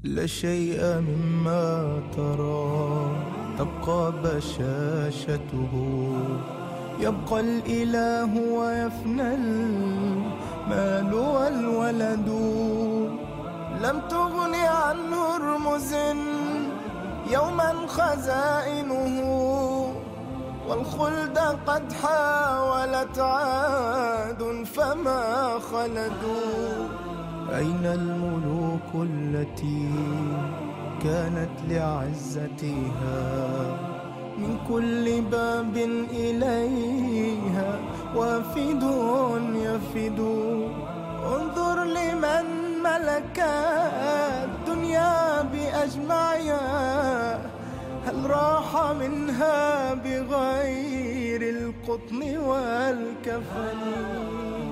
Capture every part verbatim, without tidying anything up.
لا شيء مما ترى تبقى بشاشته، يبقى الإله ويفنى المال والولد. لم تغن عنه رمز يوما خزائنه، والخلد قد حاولت عاد فما خلدوا. أين الملوك التي كانت لعزتها، من كل باب إليها وافد يفد. انظر لمن ملك الدنيا بأجمعها، هل راح منها بغير القطن والكفن.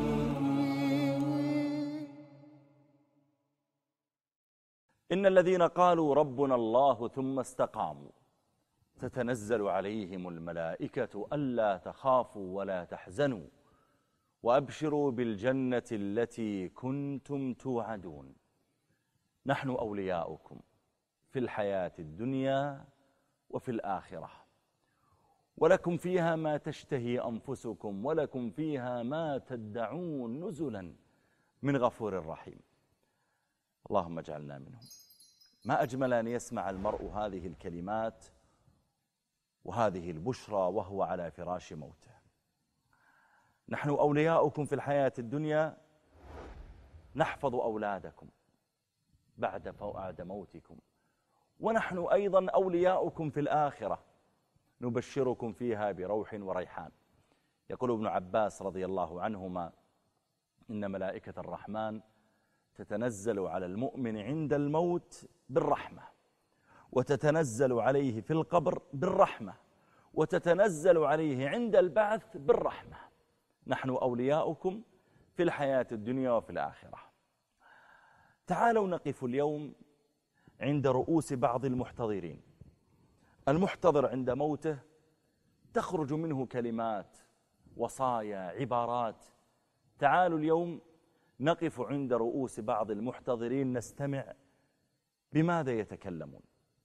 إن الذين قالوا ربنا الله ثم استقاموا تتنزل عليهم الملائكة ألا تخافوا ولا تحزنوا وأبشروا بالجنة التي كنتم توعدون. نحن أولياؤكم في الحياة الدنيا وفي الآخرة، ولكم فيها ما تشتهي أنفسكم ولكم فيها ما تدعون، نزلا من غفور رحيم. اللهم اجعلنا منهم. ما أجمل أن يسمع المرء هذه الكلمات وهذه البشرى وهو على فراش موته. نحن أولياؤكم في الحياة الدنيا، نحفظ أولادكم بعد بعد موتكم، ونحن أيضا أولياؤكم في الآخرة، نبشركم فيها بروح وريحان. يقول ابن عباس رضي الله عنهما: إن ملائكة الرحمن تتنزل على المؤمن عند الموت بالرحمة، وتتنزل عليه في القبر بالرحمة، وتتنزل عليه عند البعث بالرحمة. نحن أولياؤكم في الحياة الدنيا وفي الآخرة. تعالوا نقف اليوم عند رؤوس بعض المحتضرين. المحتضر عند موته تخرج منه كلمات، وصايا، عبارات. تعالوا اليوم نقف عند رؤوس بعض المحتضرين نستمع بماذا يتكلمون.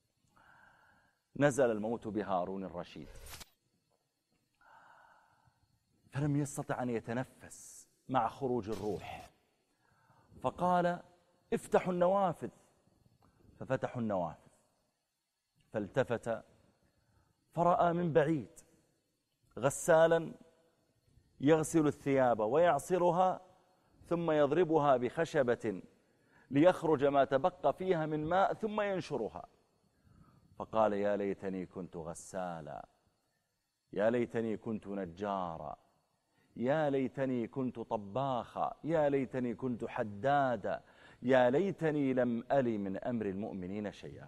نزل الموت بهارون الرشيد، فلم يستطع أن يتنفس مع خروج الروح، فقال: افتحوا النوافذ. ففتحوا النوافذ، فالتفت فرأى من بعيد غسالا يغسل الثياب ويعصرها ثم يضربها بخشبة ليخرج ما تبقى فيها من ماء ثم ينشرها. فقال: يا ليتني كنت غسالا، يا ليتني كنت نجارا، يا ليتني كنت طباخا، يا ليتني كنت حدادا، يا ليتني لم أل من أمر المؤمنين شيئا.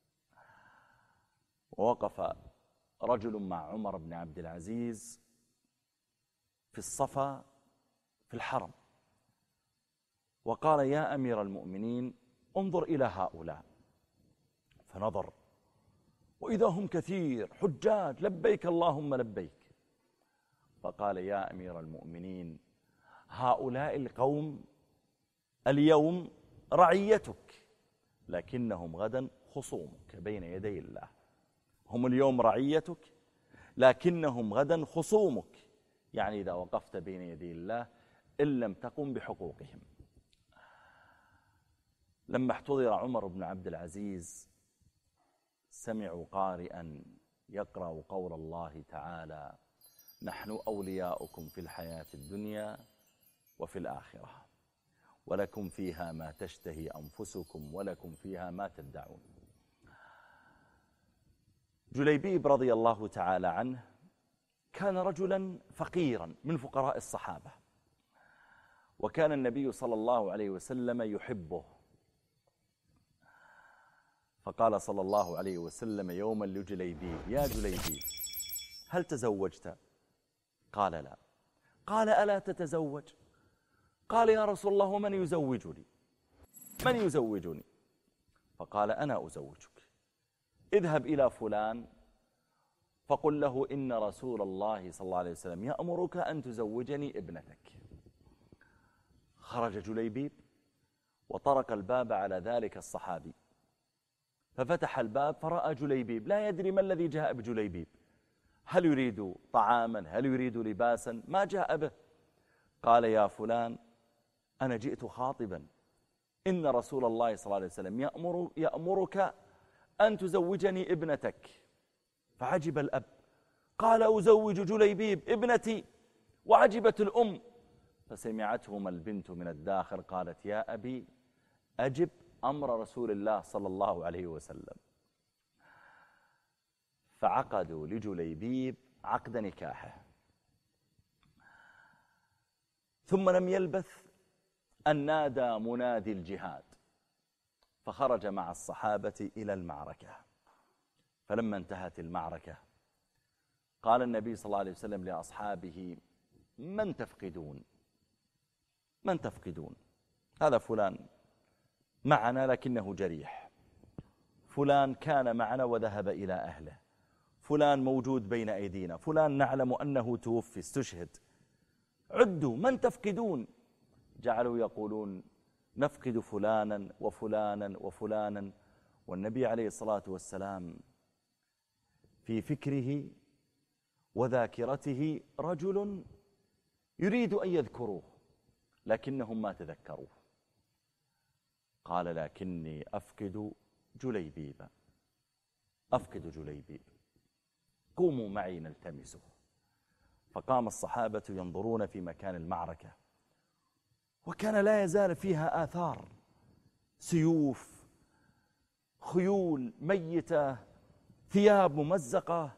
ووقف رجل مع عمر بن عبد العزيز في الصفا في الحرم، وقال: يا أمير المؤمنين انظر إلى هؤلاء. فنظر وإذا هم كثير حجاج، لبيك اللهم لبيك. فقال: يا أمير المؤمنين هؤلاء القوم اليوم رعيتك، لكنهم غدا خصومك بين يدي الله. هم اليوم رعيتك لكنهم غدا خصومك، يعني إذا وقفت بين يدي الله إن لم تقم بحقوقهم. لما احتضر عمر بن عبد العزيز سمعوا قارئا يقرأ قول الله تعالى: نحن أولياؤكم في الحياة الدنيا وفي الآخرة، ولكم فيها ما تشتهي أنفسكم ولكم فيها ما تدعون. جليبيب رضي الله تعالى عنه كان رجلا فقيرا من فقراء الصحابة، وكان النبي صلى الله عليه وسلم يحبه. فقال صلى الله عليه وسلم يوما لجليبيب: يا جليبيب هل تزوجت؟ قال: لا. قال: ألا تتزوج؟ قال: يا رسول الله ومن يزوجني؟ من يزوجني؟ فقال: أنا أزوجك. اذهب إلى فلان فقل له إن رسول الله صلى الله عليه وسلم يأمرك أن تزوجني ابنتك. خرج جليبيب وطرق الباب على ذلك الصحابي ففتح الباب فرأى جليبيب لا يدري ما الذي جاء بجليبيب، هل يريد طعاما، هل يريد لباسا، ما جاء به. قال يا فلان أنا جئت خاطبا، إن رسول الله صلى الله عليه وسلم يأمر يأمرك أن تزوجني ابنتك. فعجب الأب، قال أزوج جليبيب ابنتي؟ وعجبت الأم، فسمعتهما البنت من الداخل قالت يا أبي أجب أمر رسول الله صلى الله عليه وسلم. فعقدوا لجليبيب عقد نكاحه. ثم لم يلبث أن نادى منادي الجهاد، فخرج مع الصحابة إلى المعركة. فلما انتهت المعركة قال النبي صلى الله عليه وسلم لأصحابه من تفقدون؟ من تفقدون؟ هذا فلان معنا لكنه جريح، فلان كان معنا وذهب إلى أهله، فلان موجود بين أيدينا، فلان نعلم أنه توفي استشهد، عدوا من تفقدون؟ جعلوا يقولون نفقد فلانا وفلانا وفلانا. والنبي عليه الصلاة والسلام في فكره وذاكرته رجل يريد أن يذكروه لكنهم ما تذكروه. قال لكني أفقد جليبيب، أفقد جليبيب، قوموا معي نلتمسه. فقام الصحابة ينظرون في مكان المعركة، وكان لا يزال فيها آثار، سيوف، خيول ميتة، ثياب ممزقة.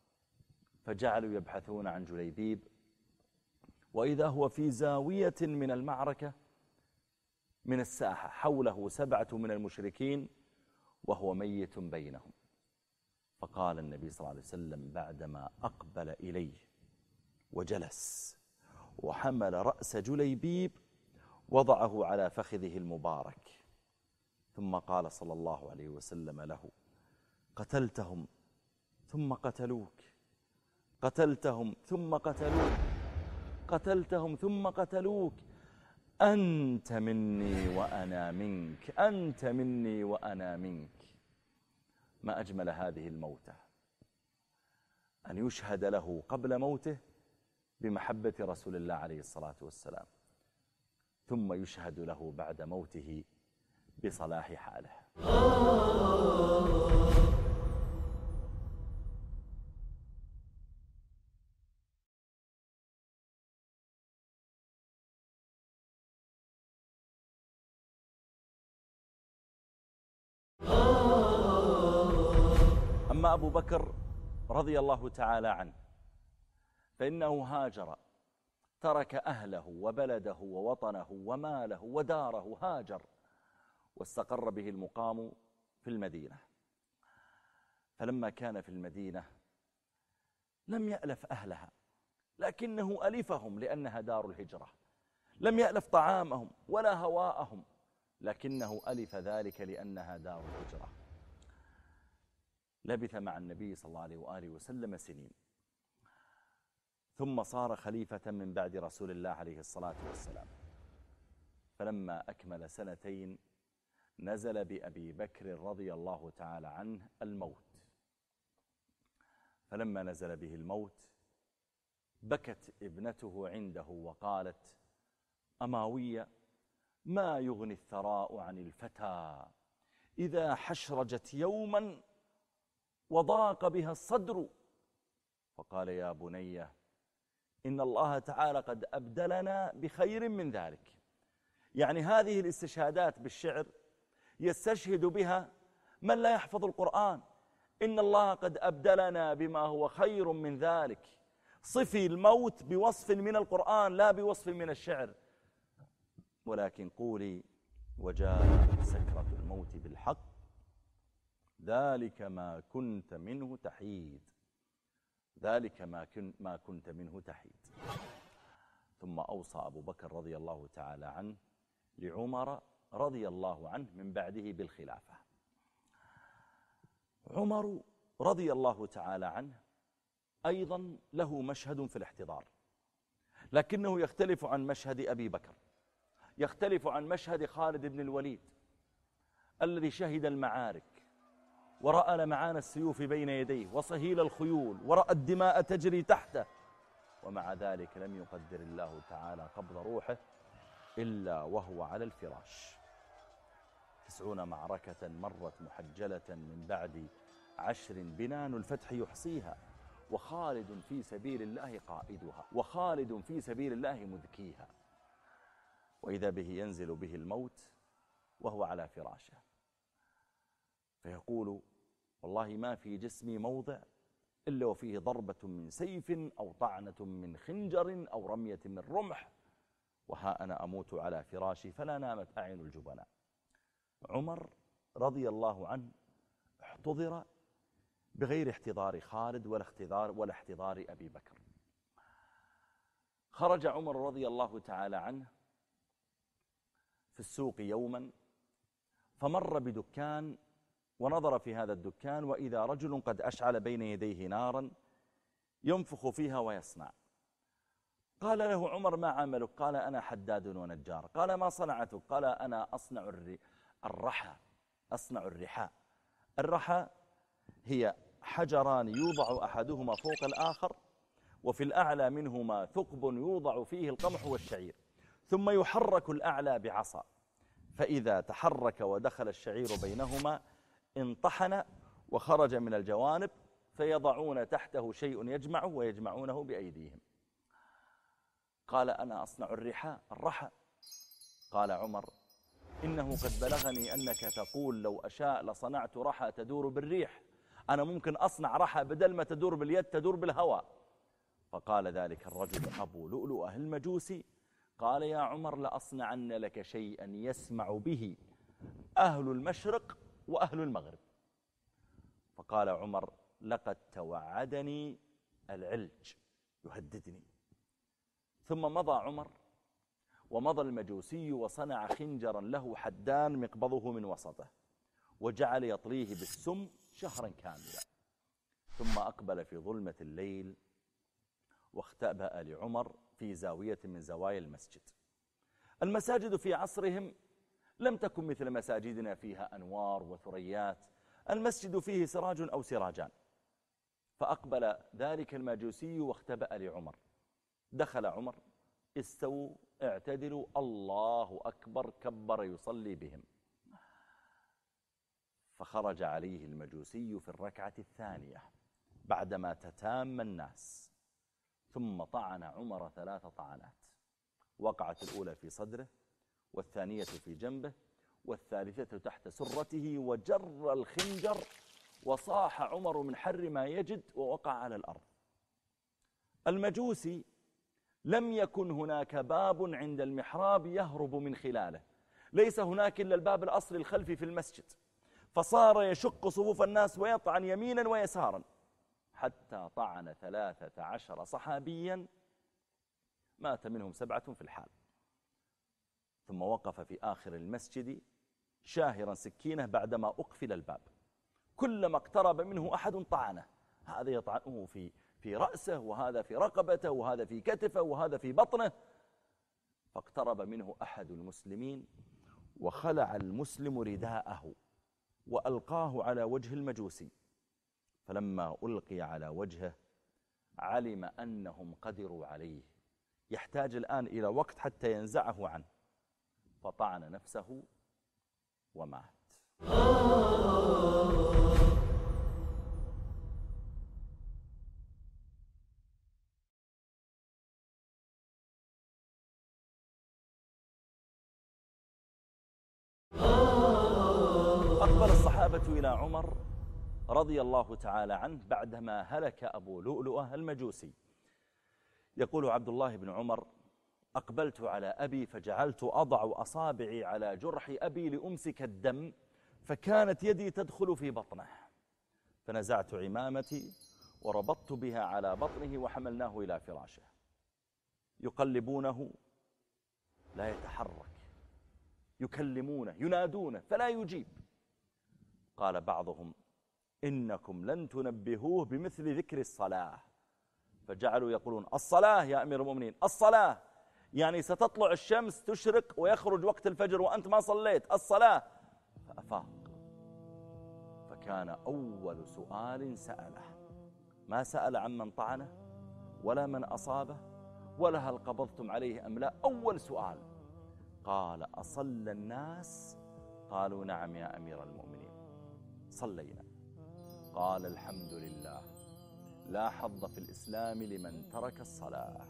فجعلوا يبحثون عن جليبيب، وإذا هو في زاوية من المعركة من الساحة، حوله سبعة من المشركين وهو ميت بينهم. فقال النبي صلى الله عليه وسلم بعدما أقبل إليه وجلس وحمل رأس جليبيب وضعه على فخذه المبارك، ثم قال صلى الله عليه وسلم له قتلتهم ثم قتلوك، قتلتهم ثم قتلوك، قتلتهم ثم قتلوك، أنت مني وأنا منك، أنت مني وأنا منك. ما أجمل هذه الموتة، أن يشهد له قبل موته بمحبة رسول الله عليه الصلاة والسلام، ثم يشهد له بعد موته بصلاح حاله. أما أبو بكر رضي الله تعالى عنه فإنه هاجر، ترك أهله وبلده ووطنه وماله وداره، هاجر واستقر به المقام في المدينة. فلما كان في المدينة لم يألف أهلها، لكنه ألفهم لأنها دار الهجرة، لم يألف طعامهم ولا هواءهم، لكنه ألف ذلك لأنها دار الهجرة. لبث مع النبي صلى الله عليه وآله وسلم سنين، ثم صار خليفة من بعد رسول الله عليه الصلاة والسلام. فلما أكمل سنتين نزل بأبي بكر رضي الله تعالى عنه الموت. فلما نزل به الموت بكت ابنته عنده وقالت أماوية ما يغني الثراء عن الفتى إذا حشرجت يوما وضاق بها الصدر. فقال يا بني إن الله تعالى قد أبدلنا بخير من ذلك. يعني هذه الاستشهادات بالشعر يستشهد بها من لا يحفظ القرآن، إن الله قد أبدلنا بما هو خير من ذلك. صفي الموت بوصف من القرآن لا بوصف من الشعر، ولكن قولي وجاء سكرة الموت بالحق ذلك ما كنت منه تحيد، ذلك ما, كن ما كنت منه تحيد. ثم أوصى أبو بكر رضي الله تعالى عنه لعمر رضي الله عنه من بعده بالخلافة. عمر رضي الله تعالى عنه أيضا له مشهد في الاحتضار، لكنه يختلف عن مشهد أبي بكر، يختلف عن مشهد خالد بن الوليد الذي شهد المعارك ورأى لمعان السيوف بين يديه وصهيل الخيول ورأى الدماء تجري تحته، ومع ذلك لم يقدر الله تعالى قبض روحه إلا وهو على الفراش. تسعون معركة مرت محجلة من بعد عشر بنان الفتح يحصيها، وخالد في سبيل الله قائدها، وخالد في سبيل الله مذكيها. وإذا به ينزل به الموت وهو على فراشه، فيقول والله ما في جسمي موضع إلا وفيه ضربة من سيف أو طعنة من خنجر أو رمية من رمح، وها أنا أموت على فراشي فلا نامت أعين الجبناء. عمر رضي الله عنه احتضر بغير احتضار خالد ولا احتضار, ولا احتضار أبي بكر. خرج عمر رضي الله تعالى عنه في السوق يوما، فمر بدكان ونظر في هذا الدكان، وإذا رجل قد أشعل بين يديه نارا ينفخ فيها ويصنع. قال له عمر ما عملك؟ قال أنا حداد ونجار. قال ما صنعتك؟ قال أنا أصنع الرحى أصنع الرحاء. الرحى هي حجران يوضع أحدهما فوق الآخر، وفي الأعلى منهما ثقب يوضع فيه القمح والشعير، ثم يحرك الأعلى بعصا، فإذا تحرك ودخل الشعير بينهما انطحن وخرج من الجوانب، فيضعون تحته شيء يجمعه ويجمعونه بأيديهم. قال أنا أصنع الرحاء الرحى. قال عمر إنه قد بلغني أنك تقول لو أشاء لصنعت رحى تدور بالريح، أنا ممكن أصنع رحى بدل ما تدور باليد تدور بالهواء. فقال ذلك الرجل أبو لؤلؤة المجوسي قال يا عمر لأصنعن لك شيئا يسمع به أهل المشرق وأهل المغرب. فقال عمر لقد توعدني العلج يهددني. ثم مضى عمر ومضى المجوسي وصنع خنجرا له حدان مقبضه من وسطه، وجعل يطليه بالسم شهرا كاملا، ثم أقبل في ظلمة الليل واختبأ لعمر في زاوية من زوايا المسجد. المساجد في عصرهم لم تكن مثل مساجدنا فيها أنوار وثريات، المسجد فيه سراج أو سراجان. فأقبل ذلك المجوسي واختبأ لعمر. دخل عمر استووا اعتدلوا الله أكبر كبر يصلي بهم. فخرج عليه المجوسي في الركعة الثانية بعدما تتام الناس، ثم طعن عمر ثلاث طعنات، وقعت الأولى في صدره، والثانية في جنبه، والثالثة تحت سرته، وجر الخنجر وصاح عمر من حر ما يجد ووقع على الأرض. المجوسي لم يكن هناك باب عند المحراب يهرب من خلاله، ليس هناك إلا الباب الأصلي الخلفي في المسجد، فصار يشق صفوف الناس ويطعن يمينا ويسارا، حتى طعن ثلاثة عشر صحابيا مات منهم سبعة في الحال. ثم وقف في آخر المسجد شاهرا سكينه بعدما أقفل الباب، كلما اقترب منه أحد طعنه، هذا يطعنه في في رأسه، وهذا في رقبته، وهذا في كتفه، وهذا في بطنه. فاقترب منه أحد المسلمين وخلع المسلم رداءه وألقاه على وجه المجوسي، فلما ألقي على وجهه علم أنهم قدروا عليه، يحتاج الآن إلى وقت حتى ينزعه عنه، فطعن نفسه ومات. أقبل الصحابة إلى عمر رضي الله تعالى عنه بعدما هلك أبو لؤلؤة المجوسي. يقول عبد الله بن عمر أقبلت على أبي فجعلت أضع أصابعي على جرح أبي لأمسك الدم، فكانت يدي تدخل في بطنه، فنزعت عمامتي وربطت بها على بطنه وحملناه إلى فراشه. يقلبونه لا يتحرك، يكلمونه ينادونه فلا يجيب. قال بعضهم إنكم لن تنبهوه بمثل ذكر الصلاة، فجعلوا يقولون الصلاة يا أمير المؤمنين الصلاة، يعني ستطلع الشمس تشرق ويخرج وقت الفجر وأنت ما صليت، الصلاة. فأفاق كان أول سؤال سأله ما سأل عن من طعنه ولا من أصابه ولا هل قبضتم عليه أم لا. أول سؤال قال أصلى الناس؟ قالوا نعم يا أمير المؤمنين صلينا. قال الحمد لله لا حظ في الإسلام لمن ترك الصلاة.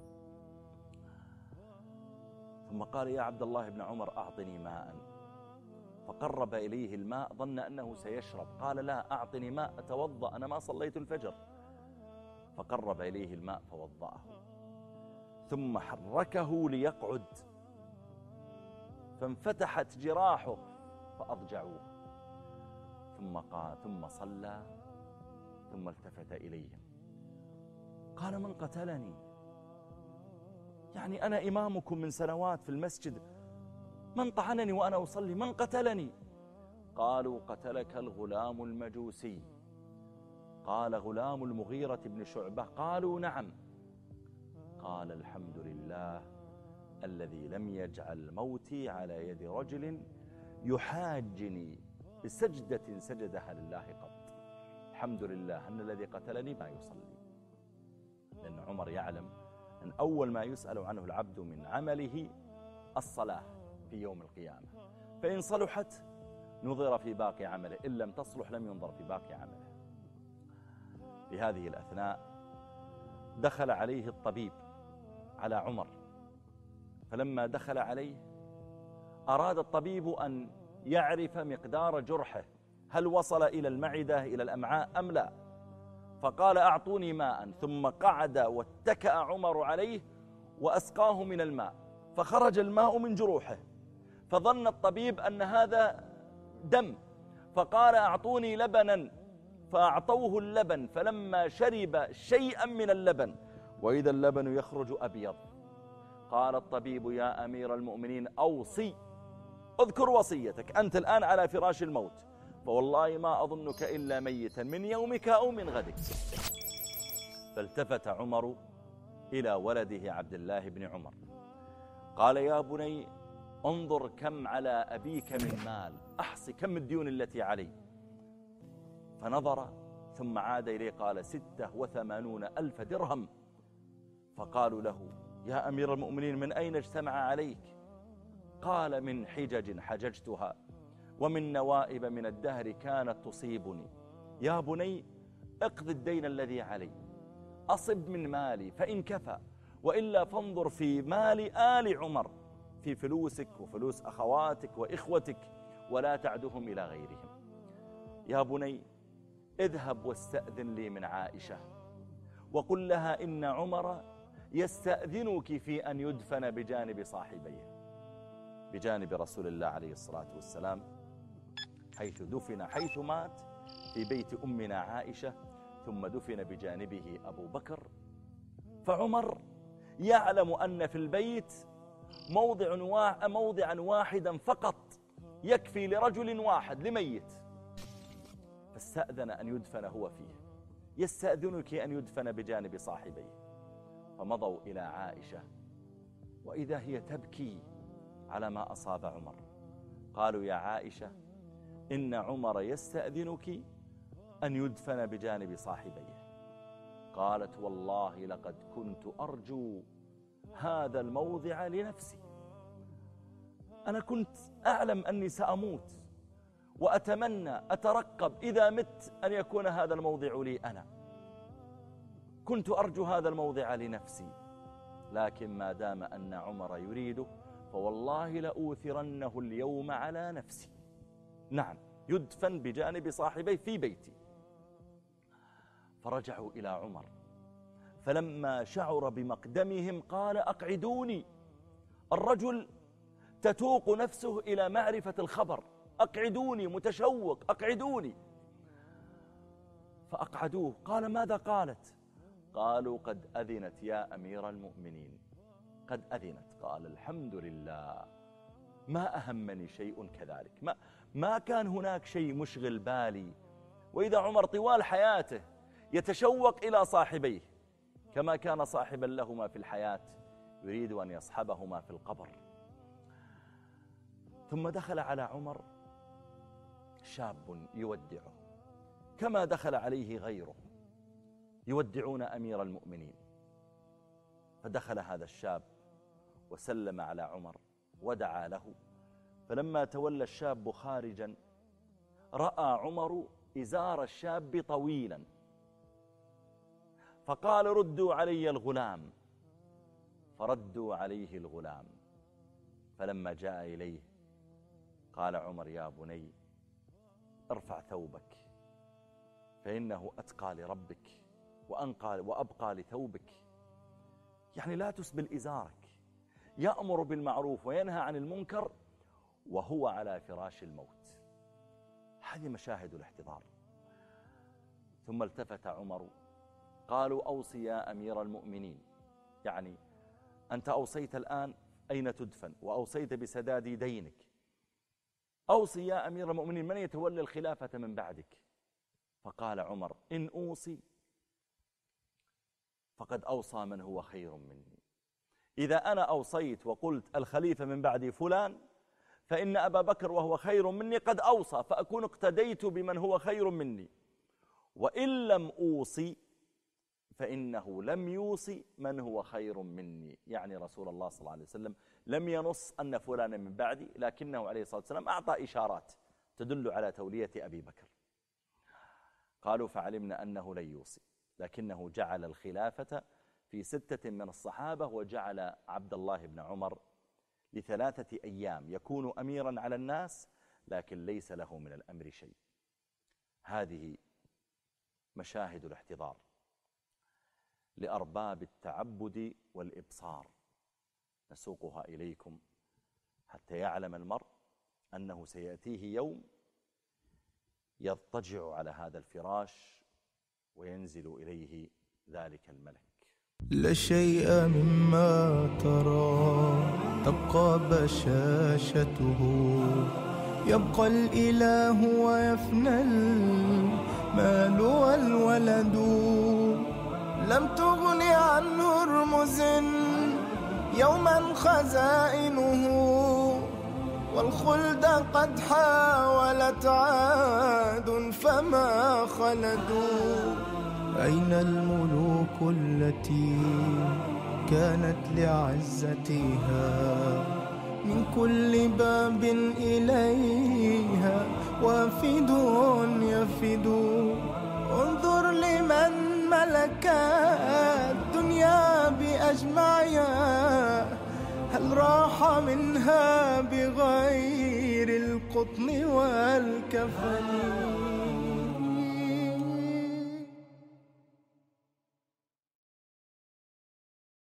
ثم قال يا عبد الله بن عمر أعطني ماء، فقرب إليه الماء ظن أنه سيشرب. قال لا أعطني ماء أتوضأ أنا ما صليت الفجر. فقرب إليه الماء فوضأه ثم حركه ليقعد فانفتحت جراحه فأضجعوه. ثم قال ثم صلى ثم التفت إليهم قال من قتلني؟ يعني أنا إمامكم من سنوات في المسجد، من طعنني وأنا أصلي؟ من قتلني؟ قالوا قتلك الغلام المجوسي. قال غلام المغيرة بن شعبة؟ قالوا نعم. قال الحمد لله الذي لم يجعل موتي على يد رجل يحاجني بسجدة سجدها لله قط. الحمد لله أن الذي قتلني ما يصلي. لأن عمر يعلم أن أول ما يسأل عنه العبد من عمله الصلاة في يوم القيامة، فإن صلحت نظر في باقي عمله، إن لم تصلح لم ينظر في باقي عمله. في هذه الأثناء دخل عليه الطبيب على عمر، فلما دخل عليه أراد الطبيب أن يعرف مقدار جرحه، هل وصل إلى المعدة إلى الأمعاء أم لا. فقال أعطوني ماء، ثم قعد واتكأ عمر عليه وأسقاه من الماء، فخرج الماء من جروحه، فظن الطبيب أن هذا دم، فقال أعطوني لبنا، فأعطوه اللبن، فلما شرب شيئا من اللبن وإذا اللبن يخرج أبيض، قال الطبيب يا أمير المؤمنين أوصي، اذكر وصيتك، أنت الآن على فراش الموت، فوالله ما أظنك إلا ميتا من يومك أو من غدك. فالتفت عمر إلى ولده عبد الله بن عمر قال يا بني انظر كم على أبيك من مال، أحصي كم الديون التي عليه. فنظر ثم عاد إليه قال ستة وثمانون ألف درهم. فقالوا له يا أمير المؤمنين من أين اجتمع عليك؟ قال من حجج حججتها ومن نوائب من الدهر كانت تصيبني. يا بني اقض الدين الذي علي، أصب من مالي فإن كفى، وإلا فانظر في مال آل عمر، في فلوسك وفلوس أخواتك وإخوتك، ولا تعدهم إلى غيرهم. يا بني اذهب واستأذن لي من عائشة وقل لها إن عمر يستأذنك في أن يدفن بجانب صاحبيه، بجانب رسول الله عليه الصلاة والسلام، حيث دفن حيث مات في بيت أمنا عائشة، ثم دفن بجانبه أبو بكر. فعمر يعلم أن في البيت موضع موضعا واحدا فقط يكفي لرجل واحد لميت، فاستأذن أن يدفن هو فيه. يستأذنك أن يدفن بجانب صاحبيه. فمضوا إلى عائشة وإذا هي تبكي على ما أصاب عمر. قالوا يا عائشة إن عمر يستأذنك أن يدفن بجانب صاحبيه. قالت والله لقد كنت أرجو هذا الموضع لنفسي، أنا كنت أعلم أني سأموت وأتمنى أترقب إذا مت أن يكون هذا الموضع لي أنا، كنت أرجو هذا الموضع لنفسي، لكن ما دام أن عمر يريده فوالله لأوثرنه اليوم على نفسي. نعم يدفن بجانب صاحبي في بيتي. فرجعوا إلى عمر، فلما شعر بمقدمهم قال أقعدوني. الرجل تتوق نفسه إلى معرفة الخبر، أقعدوني، متشوق، أقعدوني. فأقعدوه. قال ماذا قالت؟ قالوا قد أذنت يا أمير المؤمنين، قد أذنت. قال الحمد لله، ما أهمني شيء كذلك، ما, ما كان هناك شيء مشغل بالي. وإذا عمر طوال حياته يتشوق إلى صاحبيه كما كان صاحبا لهما في الحياة يريد أن يصحبهما في القبر. ثم دخل على عمر شاب يودعه كما دخل عليه غيره يودعون أمير المؤمنين. فدخل هذا الشاب وسلم على عمر ودعا له. فلما تولى الشاب خارجا رأى عمر إزار الشاب طويلا، فقال ردوا علي الغلام، فردوا عليه الغلام. فلما جاء إليه قال عمر يا بني ارفع ثوبك فإنه أتقى لربك وأنقى وأبقى لثوبك. يعني لا تسبل إزارك، يأمر بالمعروف وينهى عن المنكر وهو على فراش الموت. هذه مشاهد الاحتضار. ثم التفت عمر قالوا أوصي يا أمير المؤمنين، يعني أنت أوصيت الآن أين تدفن وأوصيت بسداد دينك، أوصي يا أمير المؤمنين من يتولى الخلافة من بعدك. فقال عمر إن أوصي فقد أوصى من هو خير مني. إذا أنا أوصيت وقلت الخليفة من بعدي فلان فإن أبا بكر وهو خير مني قد أوصى، فأكون اقتديت بمن هو خير مني. وإن لم أوصي فإنه لم يوصي من هو خير مني، يعني رسول الله صلى الله عليه وسلم لم ينص أن فلان من بعدي، لكنه عليه الصلاة والسلام أعطى إشارات تدل على تولية أبي بكر. قالوا فعلمنا أنه لن يوصي، لكنه جعل الخلافة في ستة من الصحابة، وجعل عبد الله بن عمر لثلاثة أيام يكون أميرا على الناس لكن ليس له من الأمر شيء. هذه مشاهد الاحتضار لأرباب التعبد والإبصار، نسوقها إليكم حتى يعلم المرء أنه سيأتيه يوم يضطجع على هذا الفراش وينزل إليه ذلك الملك. لا شيء مما ترى تبقى بشاشته، يبقى الإله ويفنى المال والولد. لم تغن عنه رمز يوما خزائنه، والخلد قد حاولت عاد فما خلدوا. أين الملوك التي كانت لعزتها من كل باب إليها وافد يفد؟ انظر لمن ملك الدنيا بأجمعها، هل راح منها بغير القطن والكفن؟